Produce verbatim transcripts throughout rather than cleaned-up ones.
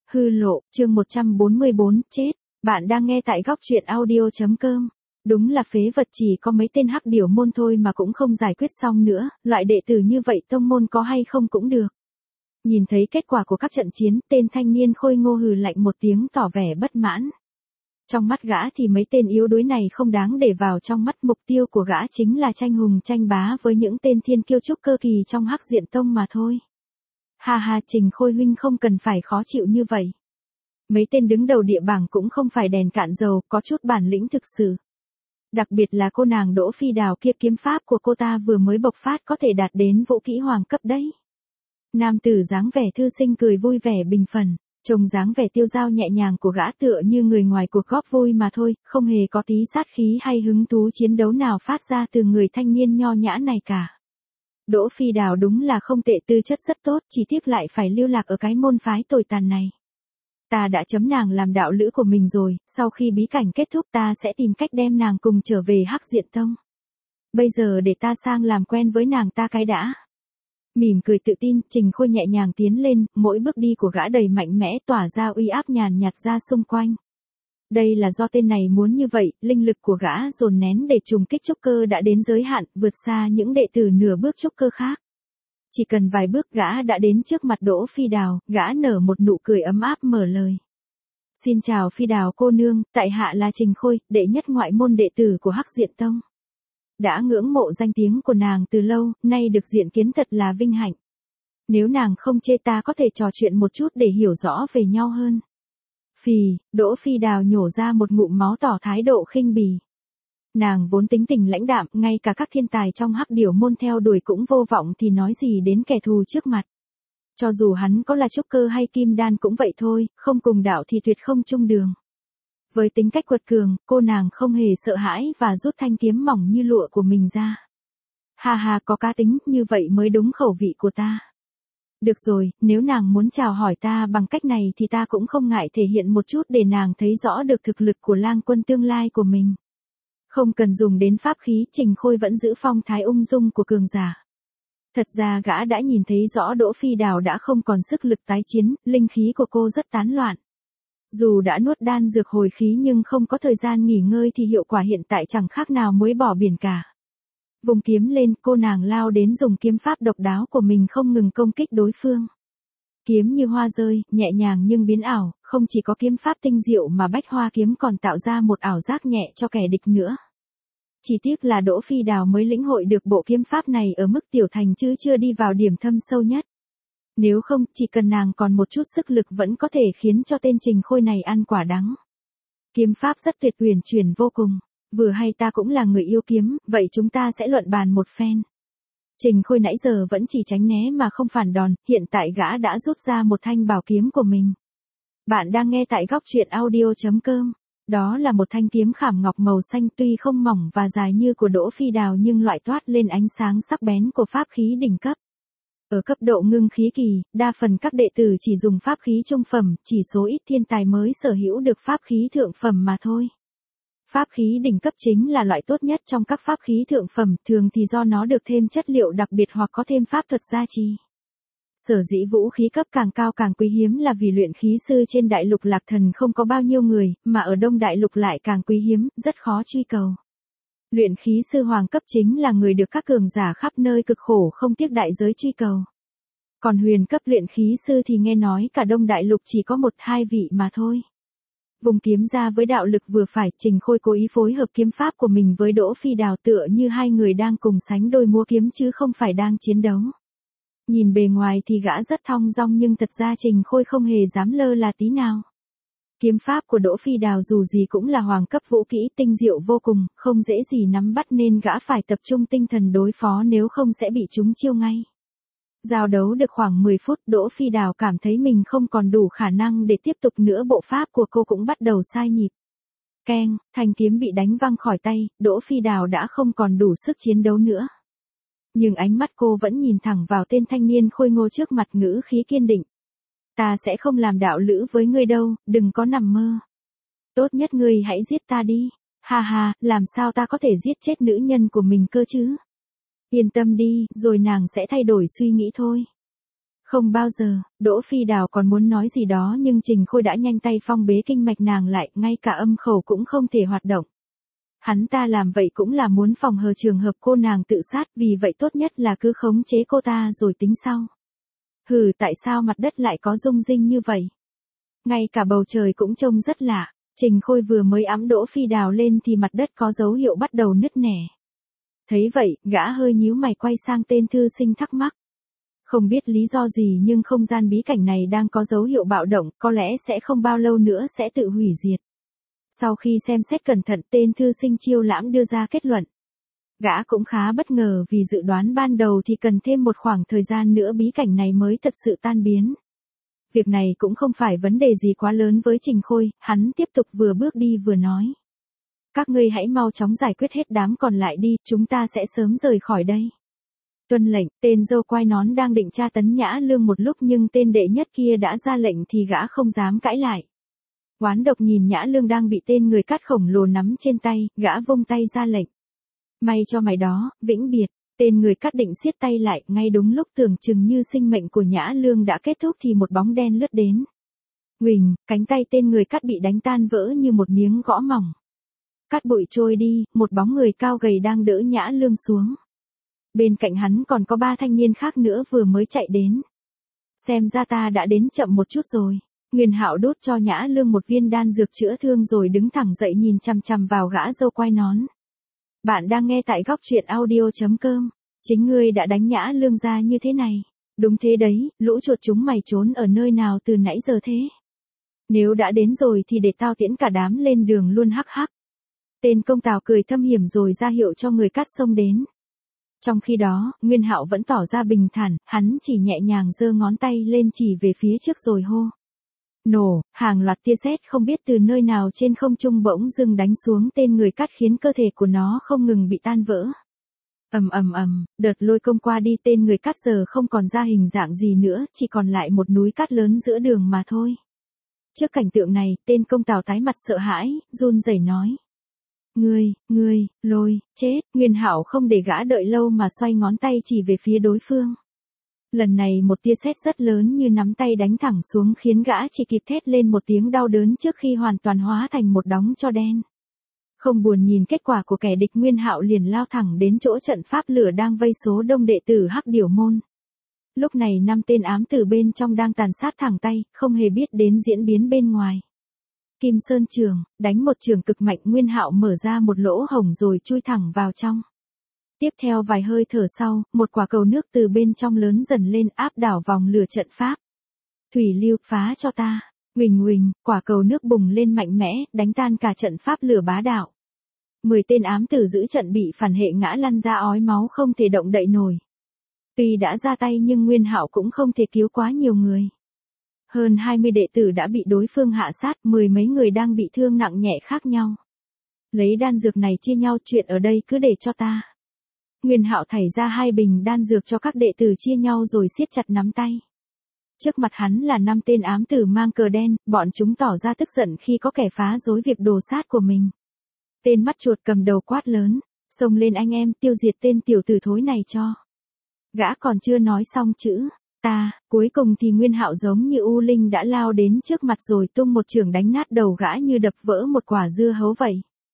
Hư lộ, chương một trăm bốn mươi bốn, chết. Bạn đang nghe tại góc truyện audio.com. Đúng là phế vật, chỉ có mấy tên hắc điểu môn thôi mà cũng không giải quyết xong nữa, loại đệ tử như vậy tông môn có hay không cũng được. Nhìn thấy kết quả của các trận chiến, tên thanh niên khôi ngô hừ lạnh một tiếng tỏ vẻ bất mãn. Trong mắt gã thì mấy tên yếu đuối này không đáng để vào trong mắt, mục tiêu của gã chính là tranh hùng tranh bá với những tên thiên kiêu trúc cơ kỳ trong hắc diện tông mà thôi. Ha ha, Trình Khôi huynh không cần phải khó chịu như vậy. Mấy tên đứng đầu địa bảng cũng không phải đèn cạn dầu, có chút bản lĩnh thực sự. Đặc biệt là cô nàng Đỗ Phi Đào kia, kiếm pháp của cô ta vừa mới bộc phát có thể đạt đến vũ kỹ hoàng cấp đấy. Nam tử dáng vẻ thư sinh cười vui vẻ bình phần, trông dáng vẻ tiêu dao nhẹ nhàng của gã tựa như người ngoài cuộc góp vui mà thôi, không hề có tí sát khí hay hứng thú chiến đấu nào phát ra từ người thanh niên nho nhã này cả. Đỗ Phi Đào đúng là không tệ, tư chất rất tốt, chỉ tiếc lại phải lưu lạc ở cái môn phái tồi tàn này. Ta đã chấm nàng làm đạo lữ của mình rồi, sau khi bí cảnh kết thúc ta sẽ tìm cách đem nàng cùng trở về hắc diện tông. Bây giờ để ta sang làm quen với nàng ta cái đã. Mỉm cười tự tin, Trình Khôi nhẹ nhàng tiến lên, mỗi bước đi của gã đầy mạnh mẽ tỏa ra uy áp nhàn nhạt ra xung quanh. Đây là do tên này muốn như vậy, linh lực của gã dồn nén để trùng kích trúc cơ đã đến giới hạn, vượt xa những đệ tử nửa bước trúc cơ khác. Chỉ cần vài bước gã đã đến trước mặt Đỗ Phi Đào, gã nở một nụ cười ấm áp mở lời. Xin chào Phi Đào cô nương, tại hạ là Trình Khôi, đệ nhất ngoại môn đệ tử của hắc diện tông. Đã ngưỡng mộ danh tiếng của nàng từ lâu, nay được diện kiến thật là vinh hạnh. Nếu nàng không chê ta có thể trò chuyện một chút để hiểu rõ về nhau hơn. Phì, Đỗ Phi Đào nhổ ra một ngụm máu tỏ thái độ khinh bỉ. Nàng vốn tính tình lãnh đạm, ngay cả các thiên tài trong hắc điểu môn theo đuổi cũng vô vọng thì nói gì đến kẻ thù trước mặt. Cho dù hắn có là trúc cơ hay kim đan cũng vậy thôi, không cùng đạo thì tuyệt không chung đường. Với tính cách quật cường, cô nàng không hề sợ hãi và rút thanh kiếm mỏng như lụa của mình ra. Ha ha, có cá tính, như vậy mới đúng khẩu vị của ta. Được rồi, nếu nàng muốn chào hỏi ta bằng cách này thì ta cũng không ngại thể hiện một chút để nàng thấy rõ được thực lực của lang quân tương lai của mình. Không cần dùng đến pháp khí, Trình Khôi vẫn giữ phong thái ung dung của cường giả. Thật ra gã đã nhìn thấy rõ Đỗ Phi Đào đã không còn sức lực tái chiến, linh khí của cô rất tán loạn. Dù đã nuốt đan dược hồi khí nhưng không có thời gian nghỉ ngơi thì hiệu quả hiện tại chẳng khác nào muối bỏ biển cả. Vùng kiếm lên, cô nàng lao đến dùng kiếm pháp độc đáo của mình không ngừng công kích đối phương. Kiếm như hoa rơi, nhẹ nhàng nhưng biến ảo, không chỉ có kiếm pháp tinh diệu mà bách hoa kiếm còn tạo ra một ảo giác nhẹ cho kẻ địch nữa. Chỉ tiếc là Đỗ Phi Đào mới lĩnh hội được bộ kiếm pháp này ở mức tiểu thành chứ chưa đi vào điểm thâm sâu nhất. Nếu không, chỉ cần nàng còn một chút sức lực vẫn có thể khiến cho tên Trình Khôi này ăn quả đắng. Kiếm pháp rất tuyệt, huyền chuyển vô cùng. Vừa hay ta cũng là người yêu kiếm, vậy chúng ta sẽ luận bàn một phen. Trình Khôi nãy giờ vẫn chỉ tránh né mà không phản đòn, hiện tại gã đã rút ra một thanh bảo kiếm của mình. Bạn đang nghe tại góc truyện audio.com. Đó là một thanh kiếm khảm ngọc màu xanh, tuy không mỏng và dài như của Đỗ Phi Đào nhưng loại toát lên ánh sáng sắc bén của pháp khí đỉnh cấp. Ở cấp độ ngưng khí kỳ, đa phần các đệ tử chỉ dùng pháp khí trung phẩm, chỉ số ít thiên tài mới sở hữu được pháp khí thượng phẩm mà thôi. Pháp khí đỉnh cấp chính là loại tốt nhất trong các pháp khí thượng phẩm, thường thì do nó được thêm chất liệu đặc biệt hoặc có thêm pháp thuật gia trì. Sở dĩ vũ khí cấp càng cao càng quý hiếm là vì luyện khí sư trên đại lục Lạc Thần không có bao nhiêu người, mà ở Đông Đại Lục lại càng quý hiếm, rất khó truy cầu. Luyện khí sư hoàng cấp chính là người được các cường giả khắp nơi cực khổ không tiếc đại giới truy cầu. Còn huyền cấp luyện khí sư thì nghe nói cả Đông Đại Lục chỉ có một hai vị mà thôi. Vùng kiếm ra với đạo lực vừa phải, Trình Khôi cố ý phối hợp kiếm pháp của mình với Đỗ Phi Đào tựa như hai người đang cùng sánh đôi múa kiếm chứ không phải đang chiến đấu. Nhìn bề ngoài thì gã rất thong dong nhưng thật ra Trình Khôi không hề dám lơ là tí nào. Kiếm pháp của Đỗ Phi Đào dù gì cũng là hoàng cấp vũ kỹ tinh diệu vô cùng, không dễ gì nắm bắt nên gã phải tập trung tinh thần đối phó nếu không sẽ bị trúng chiêu ngay. Giao đấu được khoảng mười phút, Đỗ Phi Đào cảm thấy mình không còn đủ khả năng để tiếp tục nữa, bộ pháp của cô cũng bắt đầu sai nhịp. Keng, thanh kiếm bị đánh văng khỏi tay, Đỗ Phi Đào đã không còn đủ sức chiến đấu nữa. Nhưng ánh mắt cô vẫn nhìn thẳng vào tên thanh niên khôi ngô trước mặt, ngữ khí kiên định. Ta sẽ không làm đạo lữ với ngươi đâu, đừng có nằm mơ. Tốt nhất ngươi hãy giết ta đi. Ha ha, làm sao ta có thể giết chết nữ nhân của mình cơ chứ? Yên tâm đi, rồi nàng sẽ thay đổi suy nghĩ thôi. Không bao giờ, Đỗ Phi Đào còn muốn nói gì đó nhưng Trình Khôi đã nhanh tay phong bế kinh mạch nàng lại, ngay cả âm khẩu cũng không thể hoạt động. Hắn ta làm vậy cũng là muốn phòng hờ trường hợp cô nàng tự sát, vì vậy tốt nhất là cứ khống chế cô ta rồi tính sau. Hừ, tại sao mặt đất lại có rung rinh như vậy? Ngay cả bầu trời cũng trông rất lạ. Trình Khôi vừa mới ẵm Đỗ Phi Đào lên thì mặt đất có dấu hiệu bắt đầu nứt nẻ. Thấy vậy, gã hơi nhíu mày quay sang tên thư sinh thắc mắc. Không biết lý do gì nhưng không gian bí cảnh này đang có dấu hiệu bạo động, có lẽ sẽ không bao lâu nữa sẽ tự hủy diệt. Sau khi xem xét cẩn thận, tên thư sinh Chiêu Lãm đưa ra kết luận. Gã cũng khá bất ngờ vì dự đoán ban đầu thì cần thêm một khoảng thời gian nữa bí cảnh này mới thật sự tan biến. Việc này cũng không phải vấn đề gì quá lớn với Trình Khôi, hắn tiếp tục vừa bước đi vừa nói. Các ngươi hãy mau chóng giải quyết hết đám còn lại đi, chúng ta sẽ sớm rời khỏi đây. Tuân lệnh, tên dâu quai nón đang định tra tấn Nhã Lương một lúc nhưng tên đệ nhất kia đã ra lệnh thì gã không dám cãi lại. Oán độc nhìn Nhã Lương đang bị tên người cắt khổng lồ nắm trên tay, gã vung tay ra lệnh. May cho mày đó, vĩnh biệt. Tên người cắt định siết tay lại, ngay đúng lúc tưởng chừng như sinh mệnh của Nhã Lương đã kết thúc thì một bóng đen lướt đến. Huỳnh, cánh tay tên người cắt bị đánh tan vỡ như một miếng gõ mỏng. Cát bụi trôi đi, một bóng người cao gầy đang đỡ Nhã Lương xuống. Bên cạnh hắn còn có ba thanh niên khác nữa vừa mới chạy đến. Xem ra ta đã đến chậm một chút rồi. Nguyên Hạo đốt cho Nhã Lương một viên đan dược chữa thương rồi đứng thẳng dậy nhìn chằm chằm vào gã dâu quai nón. Bạn đang nghe tại góc truyện audio chấm com. Chính ngươi đã đánh Nhã Lương ra như thế này. Đúng thế đấy, lũ chuột chúng mày trốn ở nơi nào từ nãy giờ thế? Nếu đã đến rồi thì để tao tiễn cả đám lên đường luôn hắc hắc. Tên công tào cười thâm hiểm rồi ra hiệu cho người cắt xông đến. Trong khi đó, Nguyên Hạo vẫn tỏ ra bình thản, hắn chỉ nhẹ nhàng giơ ngón tay lên chỉ về phía trước rồi hô. Nổ, hàng loạt tia sét không biết từ nơi nào trên không trung bỗng dưng đánh xuống tên người cắt khiến cơ thể của nó không ngừng bị tan vỡ. Ầm ầm ầm, đợt lôi công qua đi tên người cắt giờ không còn ra hình dạng gì nữa, chỉ còn lại một núi cát lớn giữa đường mà thôi. Trước cảnh tượng này, tên công tào tái mặt sợ hãi, run rẩy nói. Ngươi, ngươi, lôi, chết, Nguyên Hạo không để gã đợi lâu mà xoay ngón tay chỉ về phía đối phương. Lần này một tia sét rất lớn như nắm tay đánh thẳng xuống khiến gã chỉ kịp thét lên một tiếng đau đớn trước khi hoàn toàn hóa thành một đống tro đen. Không buồn nhìn kết quả của kẻ địch, Nguyên Hạo liền lao thẳng đến chỗ trận pháp lửa đang vây số đông đệ tử Hắc Điểu môn. Lúc này năm tên ám tử bên trong đang tàn sát thẳng tay, không hề biết đến diễn biến bên ngoài. Kim Sơn Trường, đánh một trường cực mạnh, Nguyên Hạo mở ra một lỗ hổng rồi chui thẳng vào trong. Tiếp theo vài hơi thở sau, một quả cầu nước từ bên trong lớn dần lên áp đảo vòng lửa trận pháp. Thủy lưu, phá cho ta. Huỳnh huỳnh, quả cầu nước bùng lên mạnh mẽ, đánh tan cả trận pháp lửa bá đạo. Mười tên ám tử giữ trận bị phản hệ ngã lăn ra ói máu không thể động đậy nổi. Tuy đã ra tay nhưng Nguyên Hạo cũng không thể cứu quá nhiều người. Hơn hai mươi đệ tử đã bị đối phương hạ sát, mười mấy người đang bị thương nặng nhẹ khác nhau. Lấy đan dược này chia nhau, chuyện ở đây cứ để cho ta. Nguyên Hạo thảy ra hai bình đan dược cho các đệ tử chia nhau rồi siết chặt nắm tay. Trước mặt hắn là năm tên ám tử mang cờ đen, bọn chúng tỏ ra tức giận khi có kẻ phá rối việc đồ sát của mình. Tên mắt chuột cầm đầu quát lớn, xông lên anh em, tiêu diệt tên tiểu tử thối này cho. Gã còn chưa nói xong chữ ta, cuối cùng thì Nguyên Hạo giống như U Linh đã lao đến trước mặt rồi tung một chưởng đánh nát đầu gã như đập vỡ một quả dưa hấu vậy.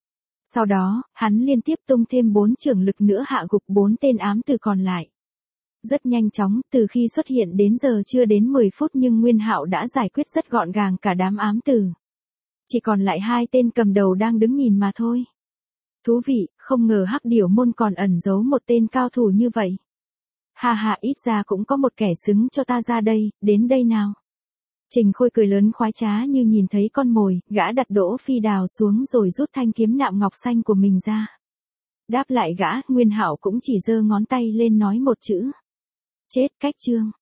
Sau đó, hắn liên tiếp tung thêm bốn chưởng lực nữa hạ gục bốn tên ám tử còn lại. Rất nhanh chóng, từ khi xuất hiện đến giờ chưa đến mười phút nhưng Nguyên Hạo đã giải quyết rất gọn gàng cả đám ám tử. Chỉ còn lại hai tên cầm đầu đang đứng nhìn mà thôi. Thú vị, không ngờ Hắc Điểu môn còn ẩn giấu một tên cao thủ như vậy. Ha ha, ít ra cũng có một kẻ xứng cho ta ra đây, đến đây nào. Trình Khôi cười lớn khoái trá như nhìn thấy con mồi, gã đặt Đỗ Phi Đào xuống rồi rút thanh kiếm nạm ngọc xanh của mình ra. Đáp lại gã, Nguyên Hạo cũng chỉ giơ ngón tay lên nói một chữ. Chết, cách chương.